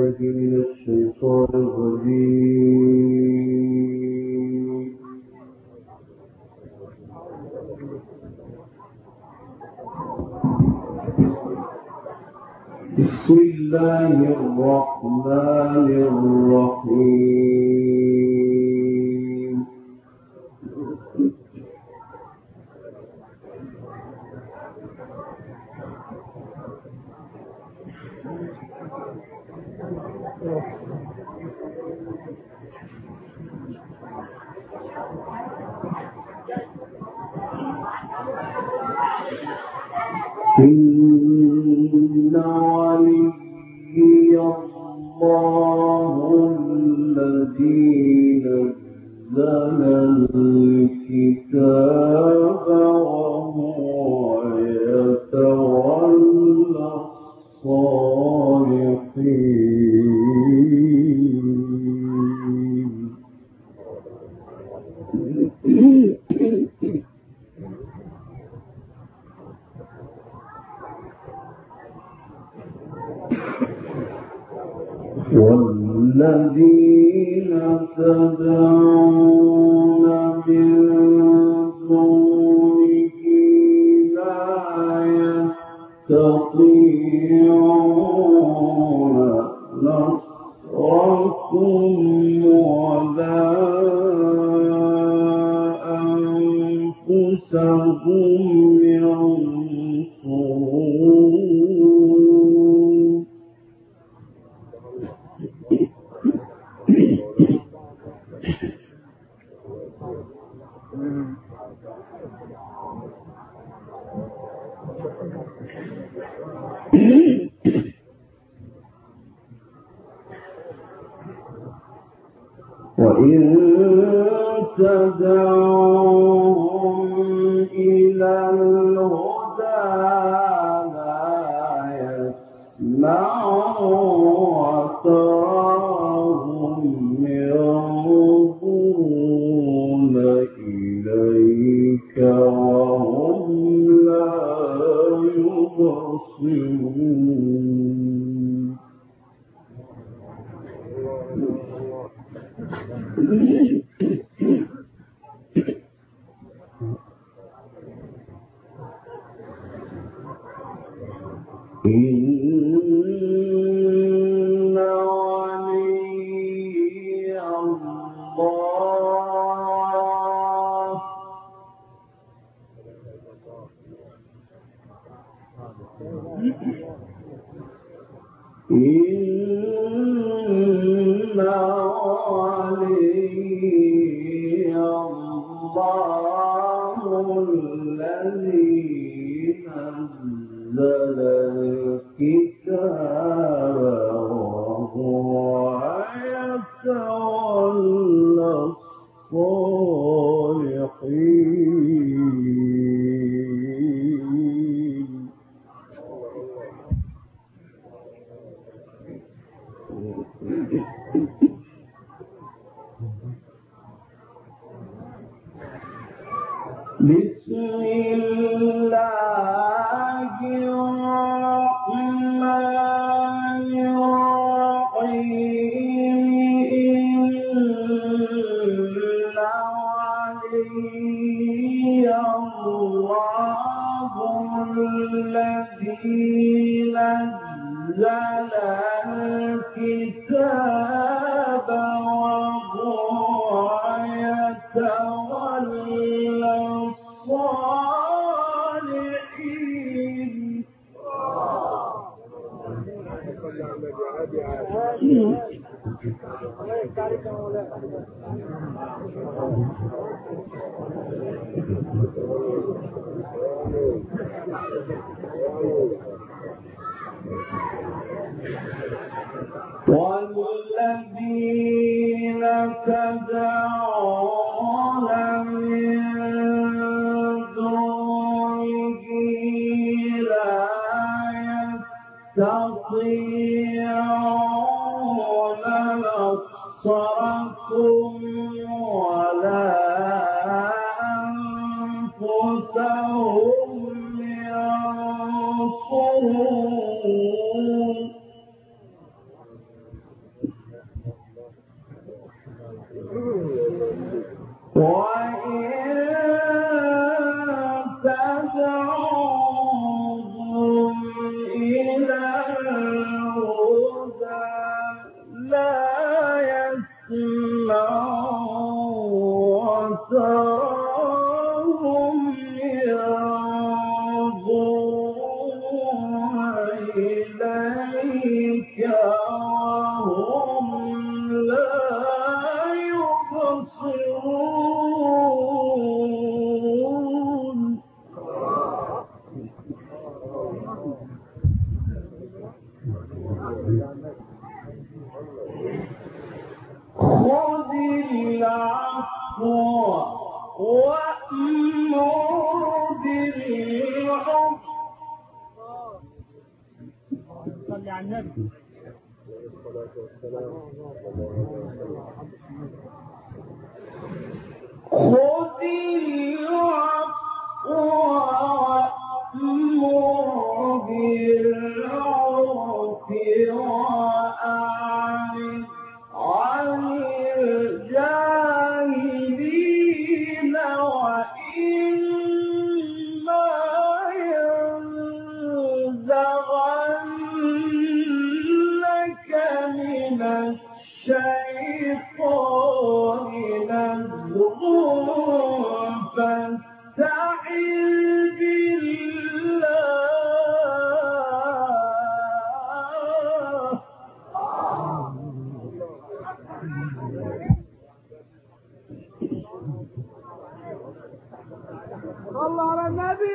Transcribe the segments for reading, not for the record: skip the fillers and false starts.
بالله من الشيطان الرجيم. بسم الله الرحمن الرحيم. إن وليي الله الذي نزل الكتاب وهو يتولى الصالحين. والذين تدعون من دونه لا يستطيعون نصركم ولا أنفسهم ينصرون. وإن تدعوهم إلى الهدى لا يسمعوا وتراهم ينظرون إليك وهم لا يبصرون. إن وليي الله الذي نزل الكتاب وهو يتولى الصالحين. بسم الله الرحمن الرحيم. إن وليي الله الذي نزل الكتاب وهو يتولى الصالحين. والذين تدعون من دونه لا يستطيعون نصركم ولا أنفسهم ينصرون. وهم لا يبصرون خذ العفو وأمر بالعرف صلي على النبي خذ العفو وأمر بالعرف وأعرض عن الجاهلين وإما ينزغنك من الشيطان نزغ فاستعذ بالله صلى على النبي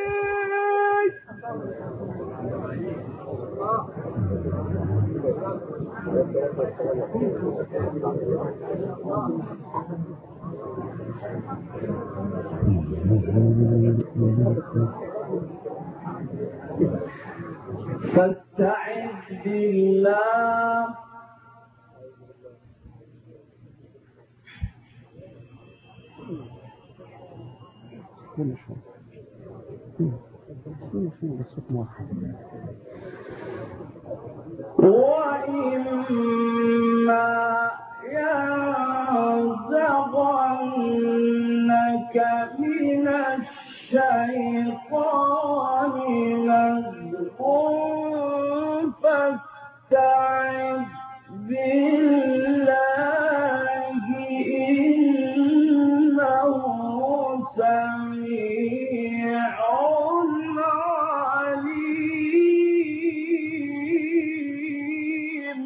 فاستعذ بالله كل شوية بالصوت موحد وإما ينزغنك من الشيطان نزغ فاستعذ بالله إنه سميع عليم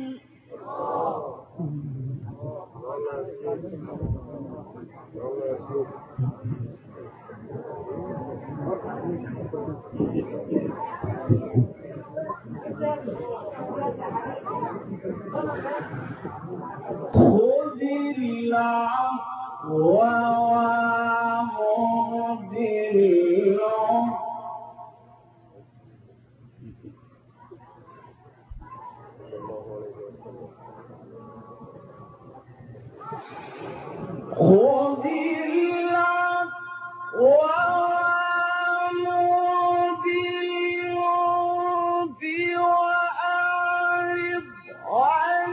خذ العفو وأمر بالعرف خذ العفو وأمر بالعرف وأعرض عن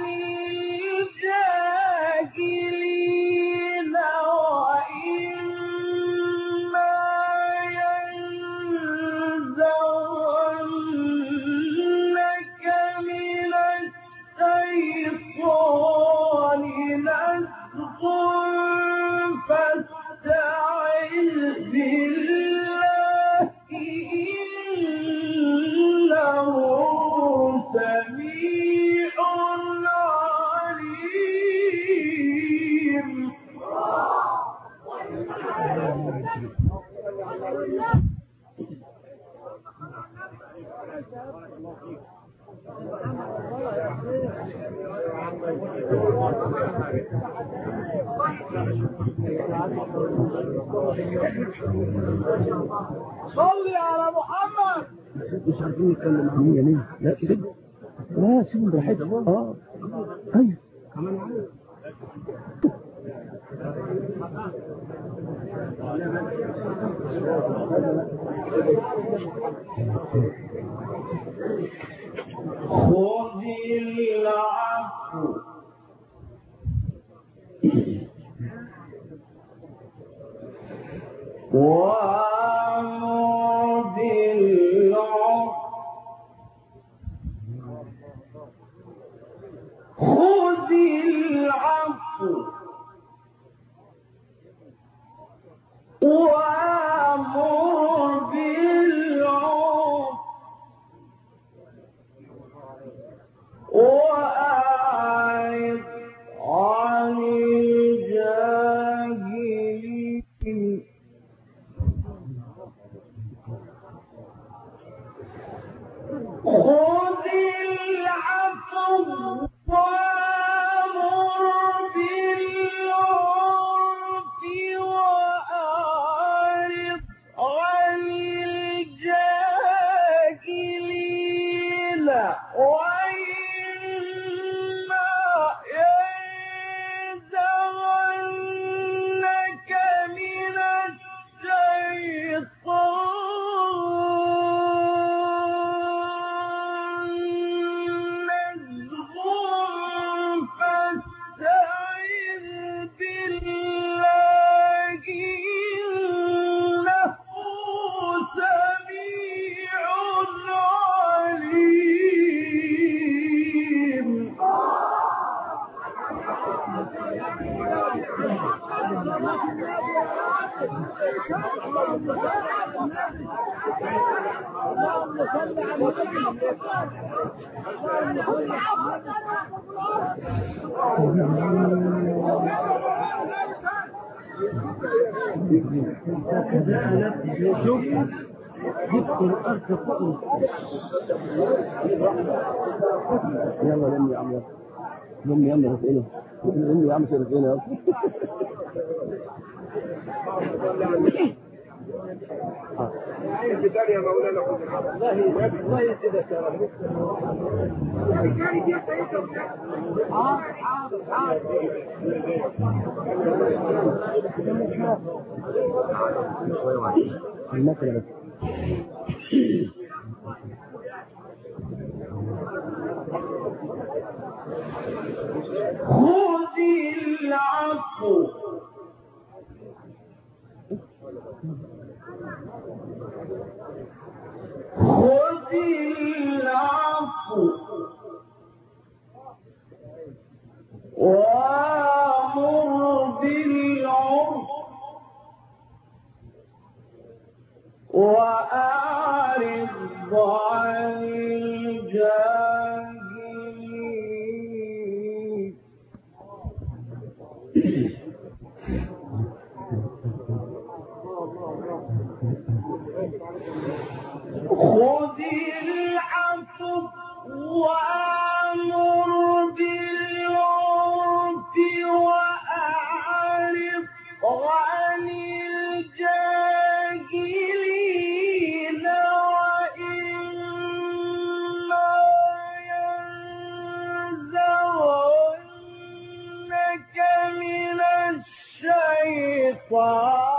الجاهلين وإما ينزغنك من الشيطان نزغ فاستعذ بالله إنه سميع عليم صلي على محمد مش عارفين نتكلم عن هي ليه لا سيب لا سيبهم براحتهم ايوه كمان عارف خذ العفو وأمر بالعرف خذ العفو وأمر بالعرف شوف جبت الأرض فوق. يلا لمي يا عم، لمي يلا رفقنا، لمي يا عم رفقنا. عايز بدار يا مولانا والله يسعدك يا رب. المثل بس. خذ العفو خذ العفو وامر بالعرف وأعرض عن الجاهلين. خذ العفو وأمر بالعرف وأعرض عن الجاهلين وإما ينزغنك من الشيطان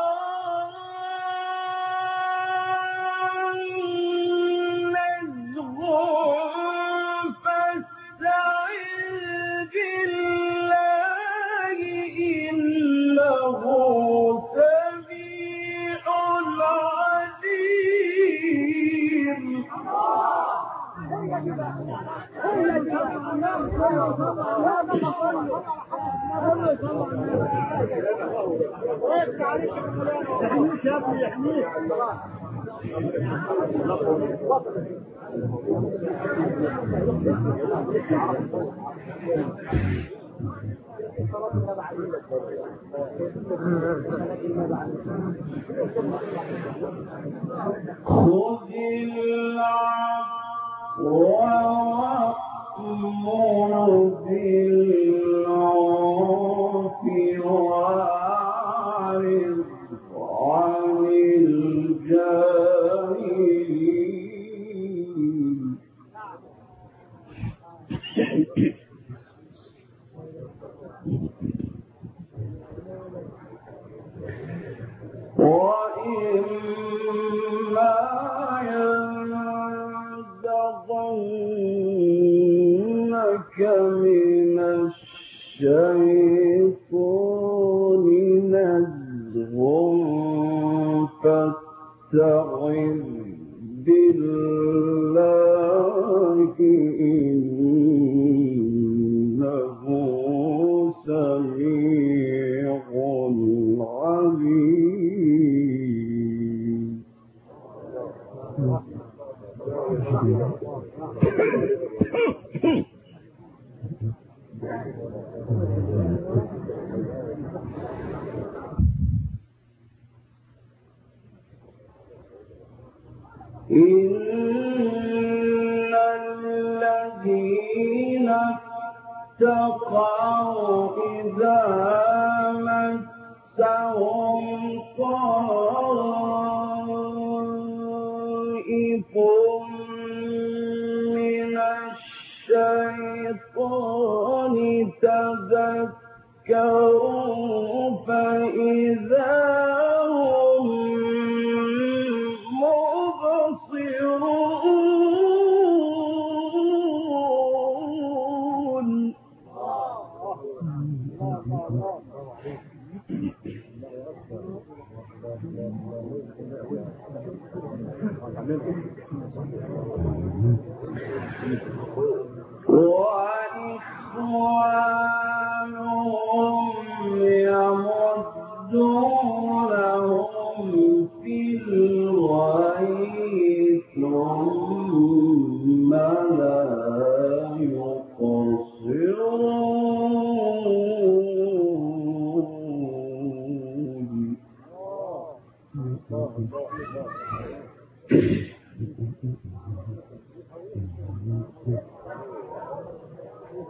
خذ العفو وأمر بالعرف وأعرض عن الجاهلين. وإما ينزغنك من الشيطان نزغ فاستعذ بالله إنه سميع عليم. إن الذين اتقوا إذا مسهم طائف من الشيطان تذكروا فإذا هم مبصرون. وإخوانهم يمدونهم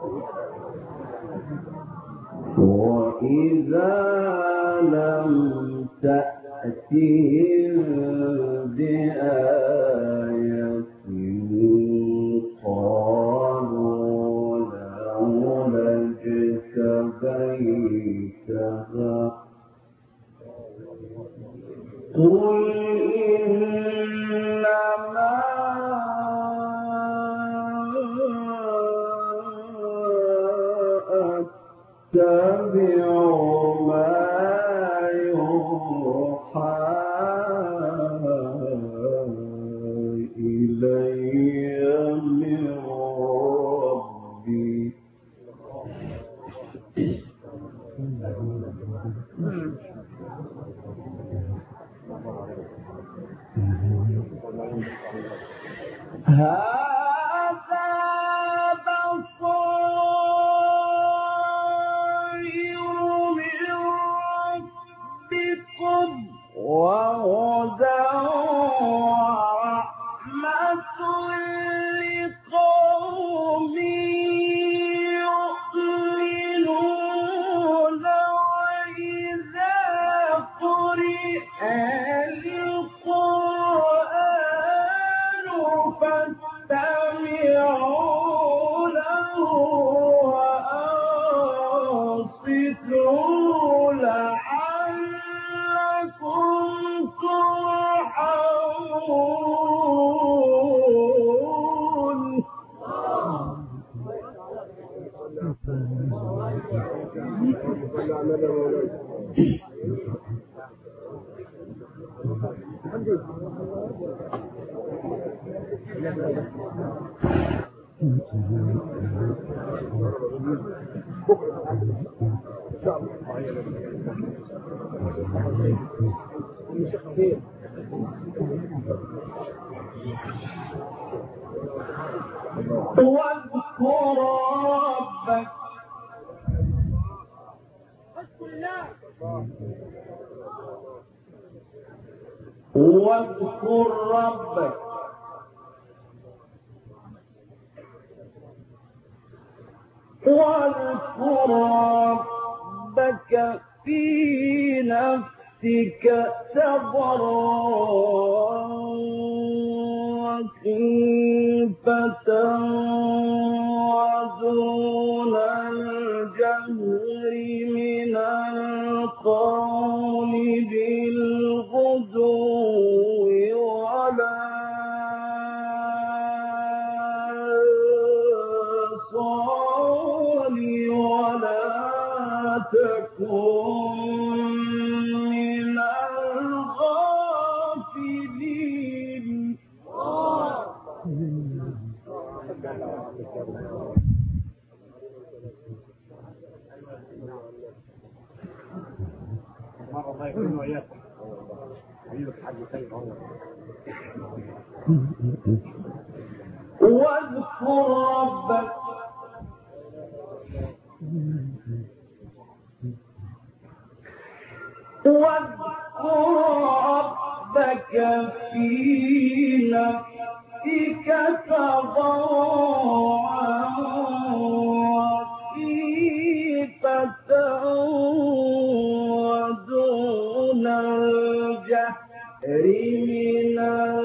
وإذا لم تأتهم بآية قالوا لولا اجتبيتها قل إنما أتبع ما يوحى إلي من ربي هذا بصائر من ربكم وهدى ورحمة لقوم يؤمنون وإذا قرئ القرآن فاستمعوا له وأنصتوا لعلكم ترحمون واذكر ربك واذكر ربك واذكر ربك في نفسك تضرعا وخيفة ودون الجهر من القول بالغدو ولا صال ولا تكن من الغافلين مرة الله يكون وياكم حبيبك حاج سيد عمر واذكر ربك واذكر ربك في نفسك تضرعا وخيفة ودون الجهر من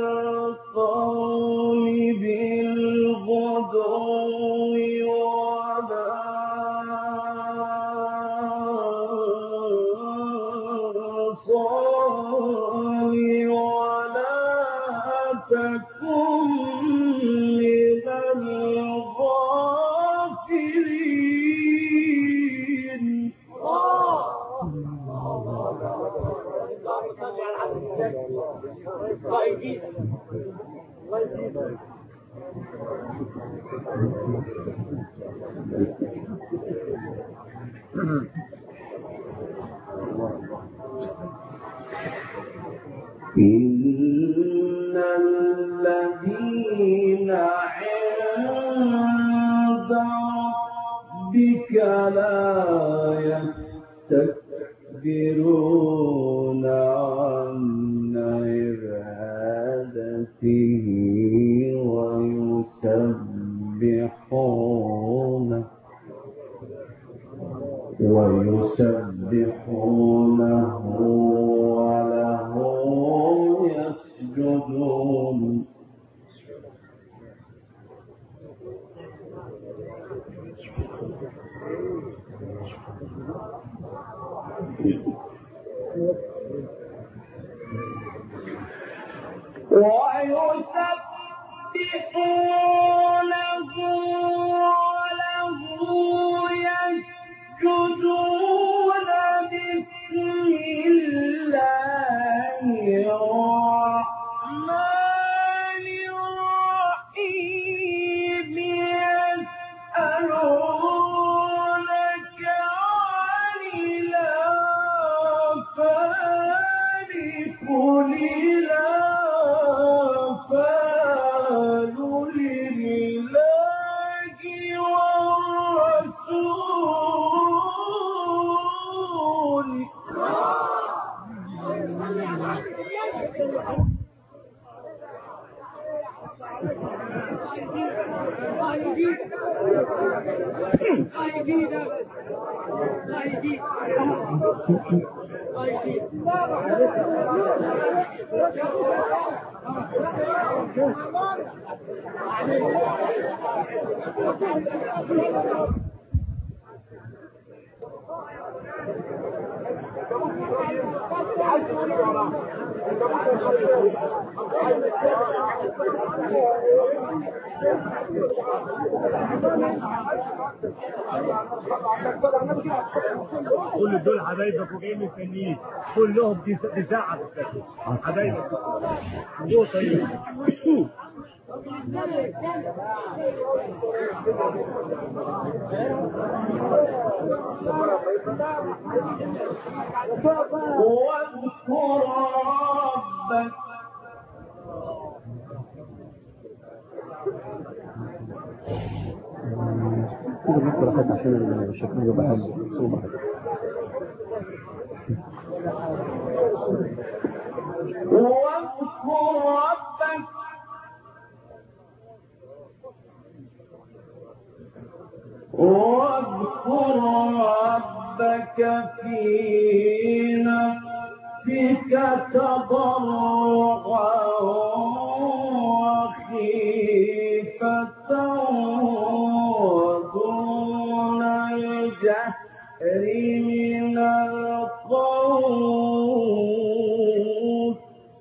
القول بالغدو صال ولا تكن من الغافلين إن الذين عند ربك لا يستكبرون عن عبادته ويسبحونه ويسبحونه وله يسجدون ويسبحونه وله يسجدون بسم الله الرحمن الرحيم يسألونك عن الأنفال قل الأنفال لله والرسول كل دول حبايبك وجايين مستنيين كلهم دي ساعة حبايبك هو طيب واذكر ربك كده بس راحت عشان الشكل يبقى حلو صوبة واذكر ربك في نفسك تضرعا وخيفة ودون الجهر من القول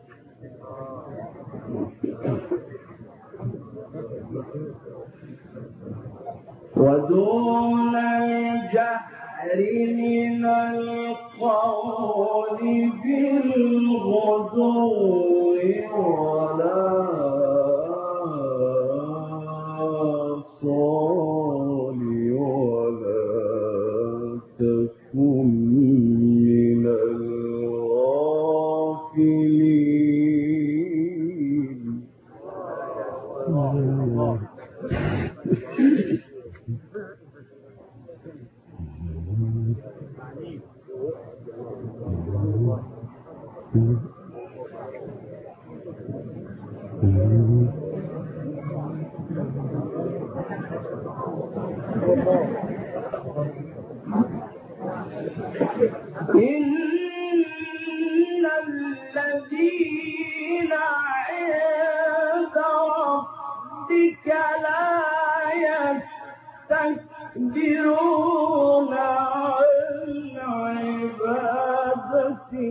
ودون الجهر من القول بالغدو ولا صال ولا تكن من الغافلين. إن الذين عند ربك لا يستكبرون عن عبادته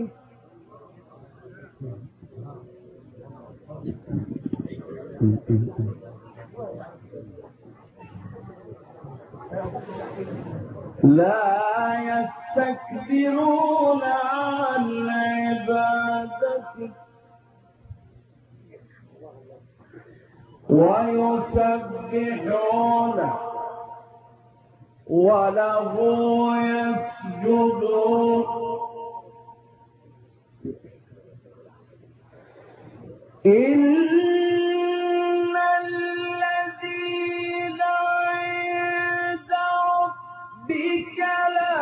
ويسبحونه وله يسجدون إن الذين عند ربك لا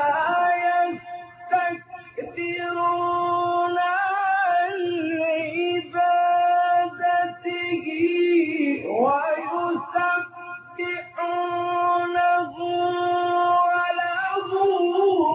يستكبرون عن عبادته ويسبحونه وله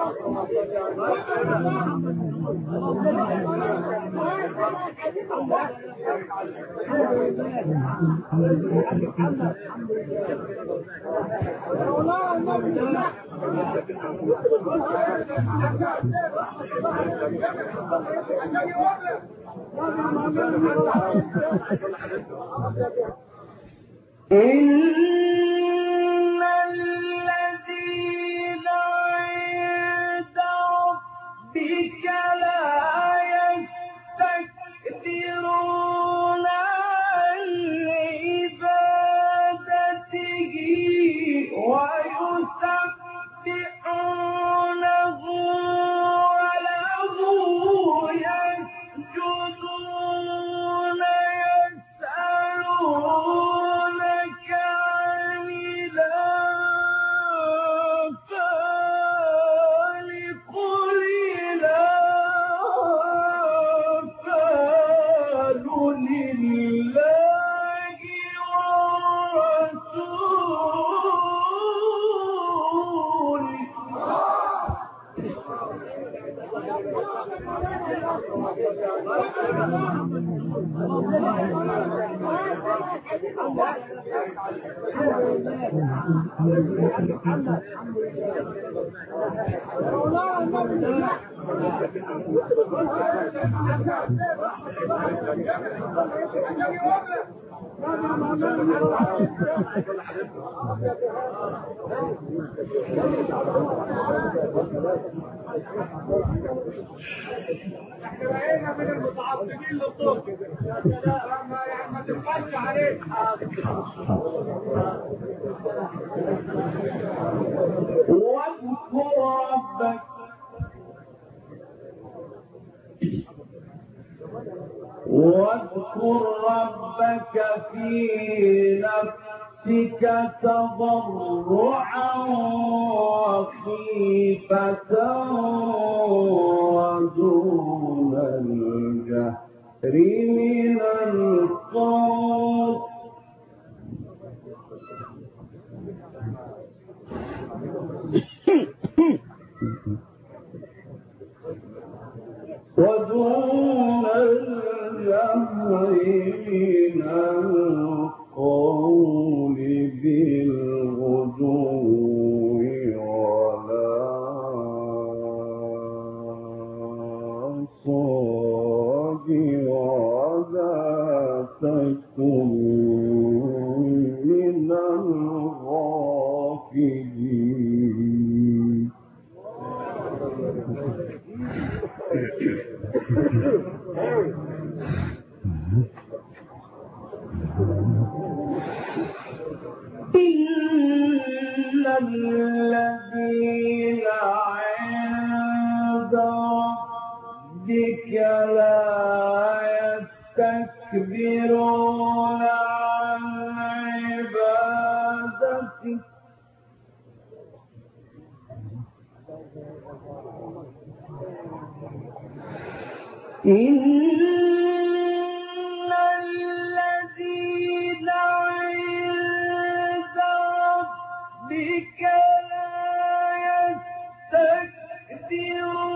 إن الذين عند ربك لا يستكبرون عن عبادته ويسبحونه وله يسجدون يسألونك عن الأنفال قل الأنفال لله والرسول. احنا بقينا من المتعصبين للصوت ما تبقاش عليك. واذكر ربك في نفسك تضرعا وخيفة ودون الجهر من القول ودون الجهر من القول بالغدو ولا صاد ولا تكن من الغافلين. إن الذين عند ربك لا يستكبرون عن عبادته إن الذين عند ربك لا يستكبرون